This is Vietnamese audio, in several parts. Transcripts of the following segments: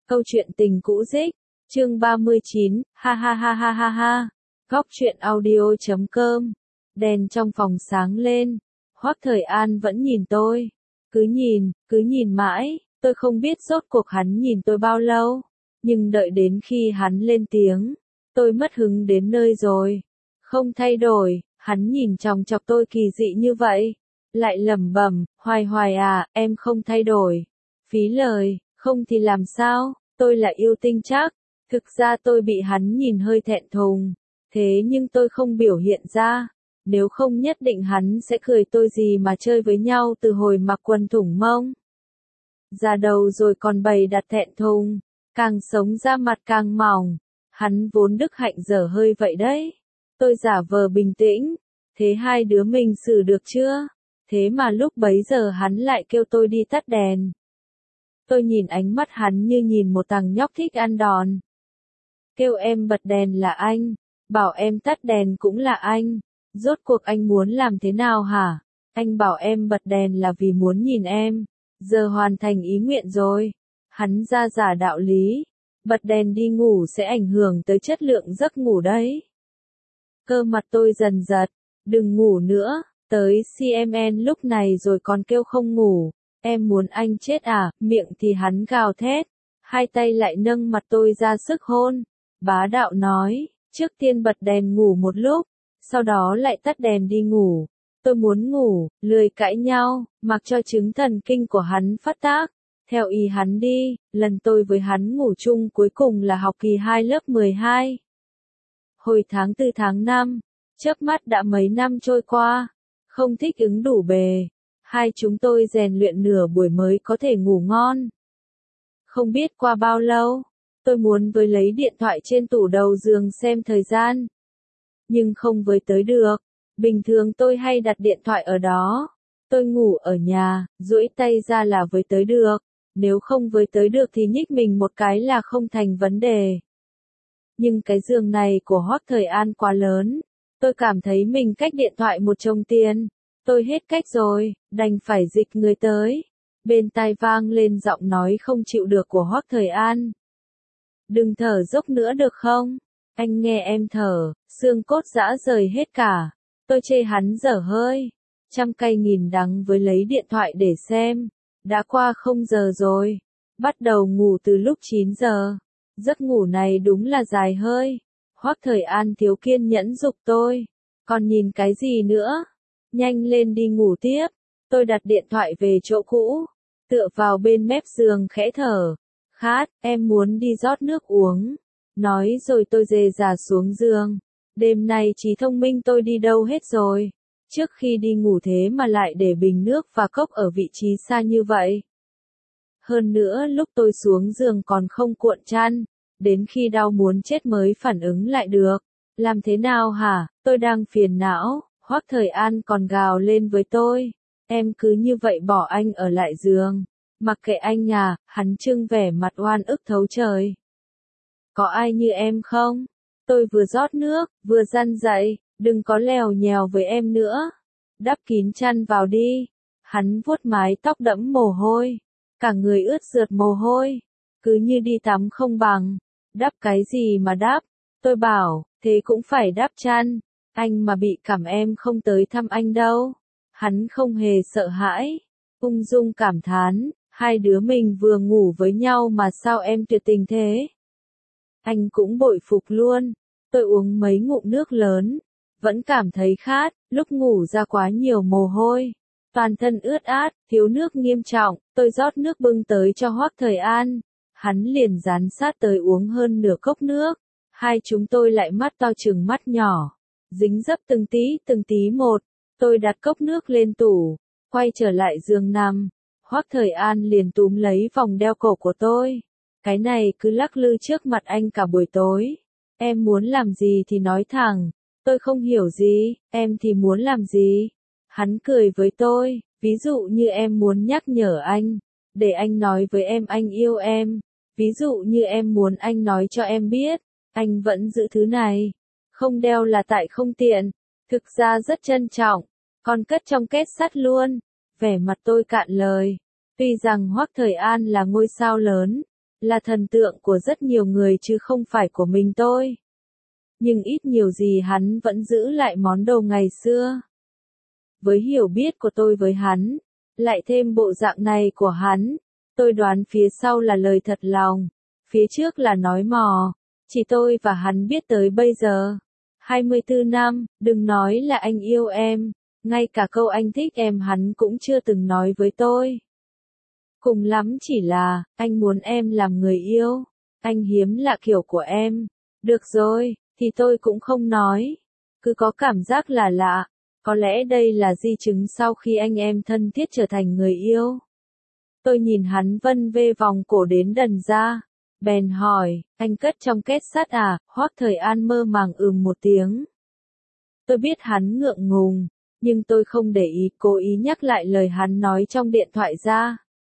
Câu chuyện tình cũ dích, chương 39, ha ha ha ha ha ha. Góc truyện audio.com. Đèn trong phòng sáng lên. Hoắc Thời An vẫn nhìn tôi. Cứ nhìn mãi, tôi không biết rốt cuộc hắn nhìn tôi bao lâu. Nhưng đợi đến khi hắn lên tiếng, tôi mất hứng đến nơi rồi. Không thay đổi, hắn nhìn chòng chọc tôi kỳ dị như vậy. Lại lẩm bẩm, Hoài à, em không thay đổi. Phí lời, không thì làm sao, tôi là yêu tinh chắc. Thực ra tôi bị hắn nhìn hơi thẹn thùng. Thế nhưng tôi không biểu hiện ra. Nếu không nhất định hắn sẽ cười tôi gì mà chơi với nhau từ hồi mặc quần thủng mông. Ra đầu rồi còn bày đặt thẹn thùng. Càng sống da mặt càng mỏng. Hắn vốn đức hạnh dở hơi vậy đấy. Tôi giả vờ bình tĩnh. Thế hai đứa mình xử được chưa? Thế mà lúc bấy giờ hắn lại kêu tôi đi tắt đèn. Tôi nhìn ánh mắt hắn như nhìn một thằng nhóc thích ăn đòn. Kêu em bật đèn là anh, bảo em tắt đèn cũng là anh. Rốt cuộc anh muốn làm thế nào hả? Anh bảo em bật đèn là vì muốn nhìn em. Giờ hoàn thành ý nguyện rồi. Hắn ra giả đạo lý. Bật đèn đi ngủ sẽ ảnh hưởng tới chất lượng giấc ngủ đấy. Cơ mặt tôi dần giật. Đừng ngủ nữa. Tới CMN lúc này rồi còn kêu không ngủ. Em muốn anh chết à? Miệng thì hắn gào thét. Hai tay lại nâng mặt tôi ra sức hôn. Bá đạo nói, trước tiên bật đèn ngủ một lúc, sau đó lại tắt đèn đi ngủ. Tôi muốn ngủ, lười cãi nhau, mặc cho chứng thần kinh của hắn phát tác. Theo ý hắn đi, lần tôi với hắn ngủ chung cuối cùng là học kỳ 2 lớp 12. Hồi tháng 4 tháng 5, chớp mắt đã mấy năm trôi qua, không thích ứng đủ bề. Hai chúng tôi rèn luyện nửa buổi mới có thể ngủ ngon. Không biết qua bao lâu, tôi muốn với lấy điện thoại trên tủ đầu giường xem thời gian. Nhưng không với tới được. Bình thường tôi hay đặt điện thoại ở đó. Tôi ngủ ở nhà, duỗi tay ra là với tới được. Nếu không với tới được thì nhích mình một cái là không thành vấn đề. Nhưng cái giường này của Hoắc Thời An quá lớn. Tôi cảm thấy mình cách điện thoại một chồng tiền. Tôi hết cách rồi, đành phải dịch người tới. Bên tai vang lên giọng nói không chịu được của Hoắc Thời An. Đừng thở dốc nữa được không? Anh nghe em thở, xương cốt rã rời hết cả. Tôi chê hắn dở hơi. Trăm cay nghìn đắng với lấy điện thoại để xem. Đã qua 0 giờ rồi. Bắt đầu ngủ từ lúc 9 giờ. Giấc ngủ này đúng là dài hơi. Hoắc Thời An thiếu kiên nhẫn giục tôi. Còn nhìn cái gì nữa? Nhanh lên đi ngủ tiếp. Tôi đặt điện thoại về chỗ cũ. Tựa vào bên mép giường khẽ thở. Khát, em muốn đi rót nước uống. Nói rồi tôi dề dà xuống giường. Đêm nay trí thông minh tôi đi đâu hết rồi. Trước khi đi ngủ thế mà lại để bình nước và cốc ở vị trí xa như vậy. Hơn nữa lúc tôi xuống giường còn không cuộn chăn. Đến khi đau muốn chết mới phản ứng lại được. Làm thế nào hả? Tôi đang phiền não. Hoắc Thời An còn gào lên với tôi. Em cứ như vậy bỏ anh ở lại giường. Mặc kệ anh à, hắn trưng vẻ mặt oan ức thấu trời. Có ai như em không? Tôi vừa rót nước, vừa răn dậy, đừng có lèo nhèo với em nữa. Đắp kín chăn vào đi. Hắn vuốt mái tóc đẫm mồ hôi. Cả người ướt rượt mồ hôi. Cứ như đi tắm không bằng. Đắp cái gì mà đắp? Tôi bảo, thế cũng phải đắp chăn. Anh mà bị cảm em không tới thăm anh đâu. Hắn không hề sợ hãi. Ung dung cảm thán. Hai đứa mình vừa ngủ với nhau mà sao em tuyệt tình thế? Anh cũng bội phục luôn. Tôi uống mấy ngụm nước lớn. Vẫn cảm thấy khát, lúc ngủ ra quá nhiều mồ hôi. Toàn thân ướt át, thiếu nước nghiêm trọng. Tôi rót nước bưng tới cho Hoắc Thời An. Hắn liền dán sát tới uống hơn nửa cốc nước. Hai chúng tôi lại mắt to chừng mắt nhỏ. Dính dấp từng tí một. Tôi đặt cốc nước lên tủ. Quay trở lại giường nằm. Hoắc Thời An liền túm lấy vòng đeo cổ của tôi. Cái này cứ lắc lư trước mặt anh cả buổi tối. Em muốn làm gì thì nói thẳng. Tôi không hiểu gì, em thì muốn làm gì? Hắn cười với tôi, ví dụ như em muốn nhắc nhở anh. Để anh nói với em anh yêu em. Ví dụ như em muốn anh nói cho em biết. Anh vẫn giữ thứ này. Không đeo là tại không tiện. Thực ra rất trân trọng. Còn cất trong két sắt luôn. Vẻ mặt tôi cạn lời. Tuy rằng Hoắc Thời An là ngôi sao lớn, là thần tượng của rất nhiều người chứ không phải của mình tôi. Nhưng ít nhiều gì hắn vẫn giữ lại món đồ ngày xưa. Với hiểu biết của tôi với hắn, lại thêm bộ dạng này của hắn, tôi đoán phía sau là lời thật lòng, phía trước là nói mò. Chỉ tôi và hắn biết tới bây giờ. 24 năm, đừng nói là anh yêu em, ngay cả câu anh thích em hắn cũng chưa từng nói với tôi. Cùng lắm chỉ là, anh muốn em làm người yêu, anh hiếm lạ kiểu của em. Được rồi, thì tôi cũng không nói. Cứ có cảm giác là lạ, có lẽ đây là di chứng sau khi anh em thân thiết trở thành người yêu. Tôi nhìn hắn vân vê vòng cổ đến đần ra. Bèn hỏi, anh cất trong két sắt à? Hoắc Thời An mơ màng một tiếng. Tôi biết hắn ngượng ngùng, nhưng tôi không để ý, cố ý nhắc lại lời hắn nói trong điện thoại ra.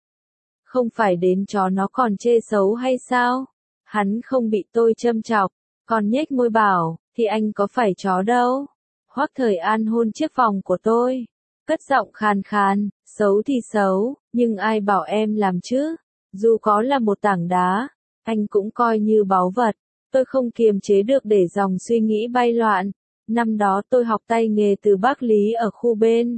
Không phải đến chó nó còn chê xấu hay sao? Hắn không bị tôi châm chọc, còn nhếch môi bảo, thì anh có phải chó đâu. Hoắc Thời An hôn chiếc vòng của tôi, cất giọng khàn khàn, xấu thì xấu, nhưng ai bảo em làm chứ? Dù có là một tảng đá, anh cũng coi như báu vật. Tôi không kiềm chế được để dòng suy nghĩ bay loạn. Năm đó tôi học tay nghề từ bác Lý ở khu bên.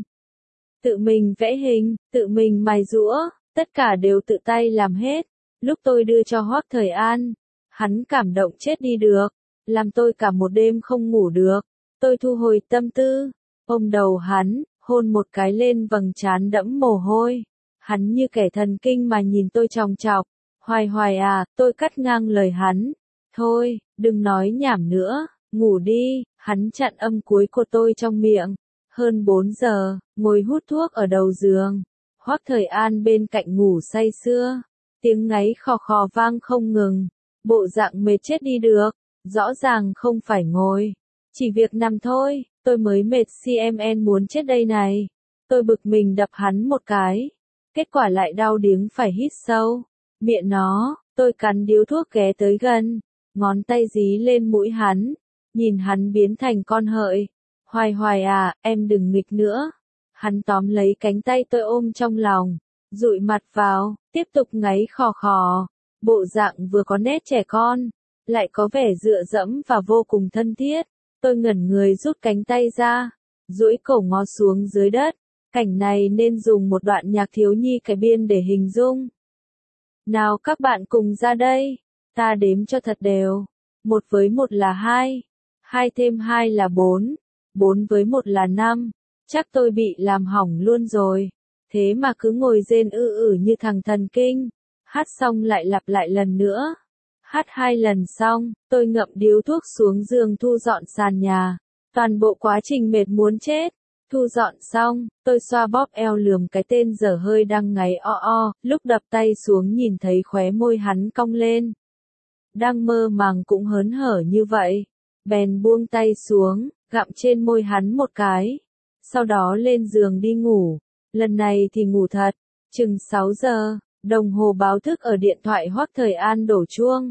Tự mình vẽ hình, tự mình mài giũa, tất cả đều tự tay làm hết. Lúc tôi đưa cho Hoắc Thời An, hắn cảm động chết đi được, làm tôi cả một đêm không ngủ được. Tôi thu hồi tâm tư, ôm đầu hắn, hôn một cái lên vầng trán đẫm mồ hôi. Hắn như kẻ thần kinh mà nhìn tôi chòng chọc. Hoài Hoài à, tôi cắt ngang lời hắn. Thôi, đừng nói nhảm nữa, ngủ đi. Hắn chặn âm cuối của tôi trong miệng. Hơn 4 giờ, ngồi hút thuốc ở đầu giường. Hoắc Thời An bên cạnh ngủ say sưa. Tiếng ngáy khò khò vang không ngừng. Bộ dạng mệt chết đi được. Rõ ràng không phải ngồi, chỉ việc nằm thôi. Tôi mới mệt CMN muốn chết đây này. Tôi bực mình đập hắn một cái. Kết quả lại đau điếng phải hít sâu. Miệng nó, tôi cắn điếu thuốc ghé tới gần. Ngón tay dí lên mũi hắn. Nhìn hắn biến thành con hợi. Hoài Hoài à, em đừng nghịch nữa. Hắn tóm lấy cánh tay tôi ôm trong lòng. Dụi mặt vào, tiếp tục ngáy khò khò. Bộ dạng vừa có nét trẻ con, lại có vẻ dựa dẫm và vô cùng thân thiết. Tôi ngẩn người rút cánh tay ra, duỗi cổ ngó xuống dưới đất. Cảnh này nên dùng một đoạn nhạc thiếu nhi cải biên để hình dung. Nào các bạn cùng ra đây, ta đếm cho thật đều. 1 với 1 là 2, 2 thêm 2 là 4, 4 với 1 là 5. Chắc tôi bị làm hỏng luôn rồi. Thế mà cứ ngồi rên như thằng thần kinh. Hát xong lại lặp lại lần nữa. Hát 2 lần xong, tôi ngậm điếu thuốc xuống giường thu dọn sàn nhà. Toàn bộ quá trình mệt muốn chết. Thu dọn xong, tôi xoa bóp eo lườm cái tên dở hơi đang ngáy lúc đập tay xuống nhìn thấy khóe môi hắn cong lên. Đang mơ màng cũng hớn hở như vậy. Bèn buông tay xuống, gặm trên môi hắn một cái. Sau đó lên giường đi ngủ. Lần này thì ngủ thật. Chừng 6 giờ, đồng hồ báo thức ở điện thoại Hoắc Thời An đổ chuông.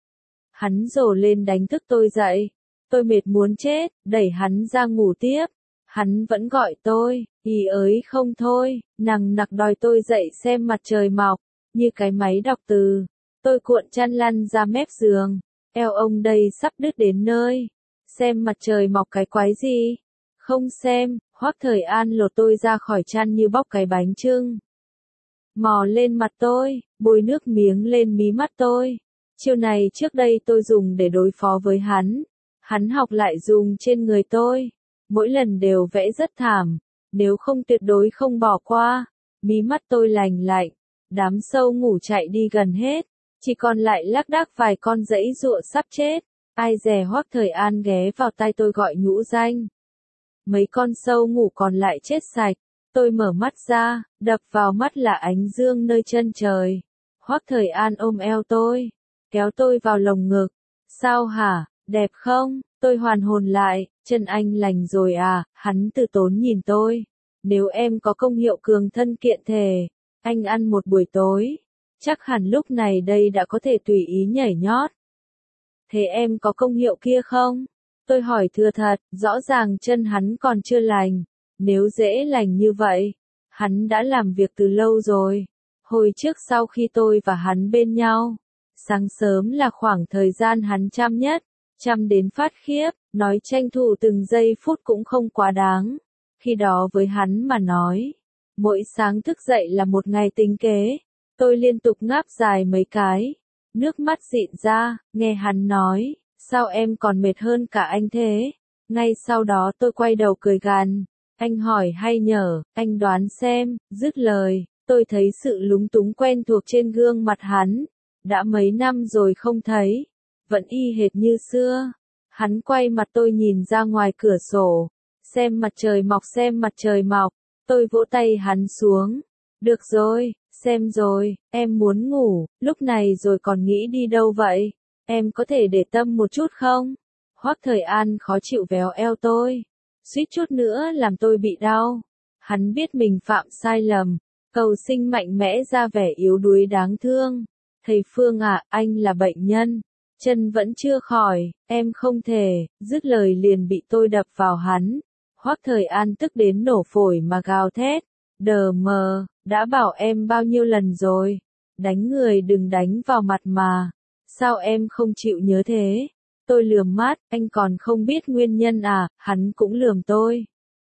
Hắn rồ lên đánh thức tôi dậy. Tôi mệt muốn chết, đẩy hắn ra ngủ tiếp. Hắn vẫn gọi tôi, ý ới không thôi, nằng nặc đòi tôi dậy xem mặt trời mọc, như cái máy đọc từ. Tôi cuộn chăn lăn ra mép giường, eo ông đây sắp đứt đến nơi. Xem mặt trời mọc cái quái gì? Không xem. Hoắc Thời An lột tôi ra khỏi chăn như bóc cái bánh chưng. Mò lên mặt tôi, bôi nước miếng lên mí mắt tôi. Chiêu này trước đây tôi dùng để đối phó với hắn. Hắn học lại dùng trên người tôi. Mỗi lần đều vẽ rất thảm. Nếu không tuyệt đối không bỏ qua. Mí mắt tôi lành lạnh. Đám sâu ngủ chạy đi gần hết. Chỉ còn lại lác đác vài con giãy giụa sắp chết. Ai dè Hoắc Thời An ghé vào tai tôi gọi nhũ danh. Mấy con sâu ngủ còn lại chết sạch. Tôi mở mắt ra, đập vào mắt là ánh dương nơi chân trời. Hoắc Thời An ôm eo tôi, kéo tôi vào lồng ngực. Sao hả, đẹp không? Tôi hoàn hồn lại, chân anh lành rồi à? Hắn từ tốn nhìn tôi. Nếu em có công hiệu cường thân kiện thể, anh ăn một buổi tối. Chắc hẳn lúc này đây đã có thể tùy ý nhảy nhót. Thế em có công hiệu kia không? Tôi hỏi thưa thật, rõ ràng chân hắn còn chưa lành. Nếu dễ lành như vậy, hắn đã làm việc từ lâu rồi. Hồi trước sau khi tôi và hắn bên nhau, Sáng sớm là khoảng thời gian hắn chăm nhất, chăm đến phát khiếp, nói tranh thủ từng giây phút cũng không quá đáng. Khi đó với hắn mà nói, mỗi sáng thức dậy là một ngày tính kế. Tôi liên tục ngáp dài mấy cái, nước mắt dịn ra, nghe hắn nói, sao em còn mệt hơn cả anh thế? Ngay sau đó tôi quay đầu cười gằn, anh hỏi hay nhở, anh đoán xem, dứt lời, tôi thấy sự lúng túng quen thuộc trên gương mặt hắn. Đã mấy năm rồi không thấy, vẫn y hệt như xưa. Hắn quay mặt tôi nhìn ra ngoài cửa sổ, xem mặt trời mọc xem mặt trời mọc. Tôi vỗ tay hắn xuống. Được rồi, xem rồi, em muốn ngủ, lúc này rồi còn nghĩ đi đâu vậy? Em có thể để tâm một chút không? Hoắc Thời An khó chịu véo eo tôi, suýt chút nữa làm tôi bị đau. Hắn biết mình phạm sai lầm, cầu sinh mạnh mẽ ra vẻ yếu đuối đáng thương. Thầy Phương à, anh là bệnh nhân, chân vẫn chưa khỏi, em không thể, dứt lời liền bị tôi đập vào hắn. Hoắc Thời An tức đến nổ phổi mà gào thét, đờ mờ, đã bảo em bao nhiêu lần rồi, đánh người đừng đánh vào mặt mà, sao em không chịu nhớ thế? Tôi lườm mắt, anh còn không biết nguyên nhân à, hắn cũng lườm tôi.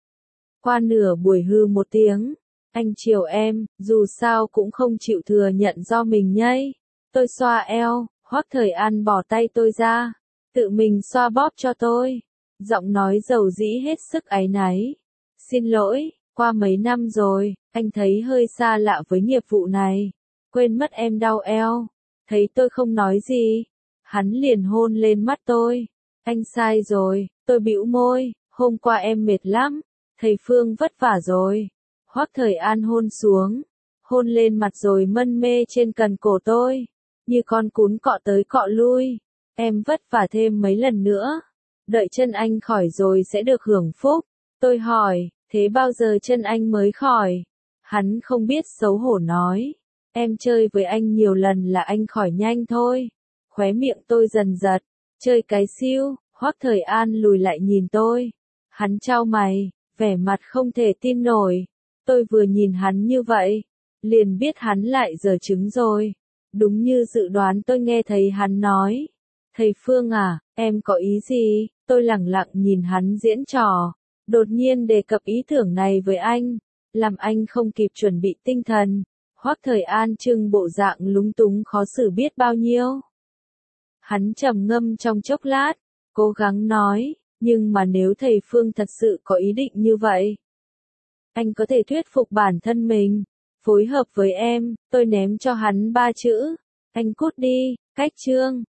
Qua nửa buổi hư một tiếng, anh chiều em, dù sao cũng không chịu thừa nhận do mình nhây. Tôi xoa eo, Hoắc Thời An bỏ tay tôi ra, tự mình xoa bóp cho tôi. Giọng nói dầu dĩ hết sức áy náy. Xin lỗi, qua mấy năm rồi, anh thấy hơi xa lạ với nghiệp vụ này. Quên mất em đau eo. Thấy tôi không nói gì, hắn liền hôn lên mắt tôi. Anh sai rồi, tôi bĩu môi, hôm qua em mệt lắm, thầy Phương vất vả rồi. Hoắc Thời An hôn xuống, hôn lên mặt rồi mân mê trên cần cổ tôi, như con cún cọ tới cọ lui. Em vất vả thêm mấy lần nữa, đợi chân anh khỏi rồi sẽ được hưởng phúc. Tôi hỏi, thế bao giờ chân anh mới khỏi? Hắn không biết xấu hổ nói, em chơi với anh nhiều lần là anh khỏi nhanh thôi. Khóe miệng tôi dần giật, chơi cái siêu. Hoắc Thời An lùi lại nhìn tôi, hắn chau mày, vẻ mặt không thể tin nổi. Tôi vừa nhìn hắn như vậy, liền biết hắn lại giở trứng rồi. Đúng như dự đoán tôi nghe thấy hắn nói, thầy Phương à, em có ý gì? Tôi lẳng lặng nhìn hắn diễn trò, đột nhiên đề cập ý tưởng này với anh, làm anh không kịp chuẩn bị tinh thần. Hoắc Thời An trưng bộ dạng lúng túng khó xử biết bao nhiêu. Hắn trầm ngâm trong chốc lát, cố gắng nói, nhưng mà nếu thầy Phương thật sự có ý định như vậy, anh có thể thuyết phục bản thân mình, phối hợp với em. Tôi ném cho hắn 3 chữ, anh cút đi, cách chương.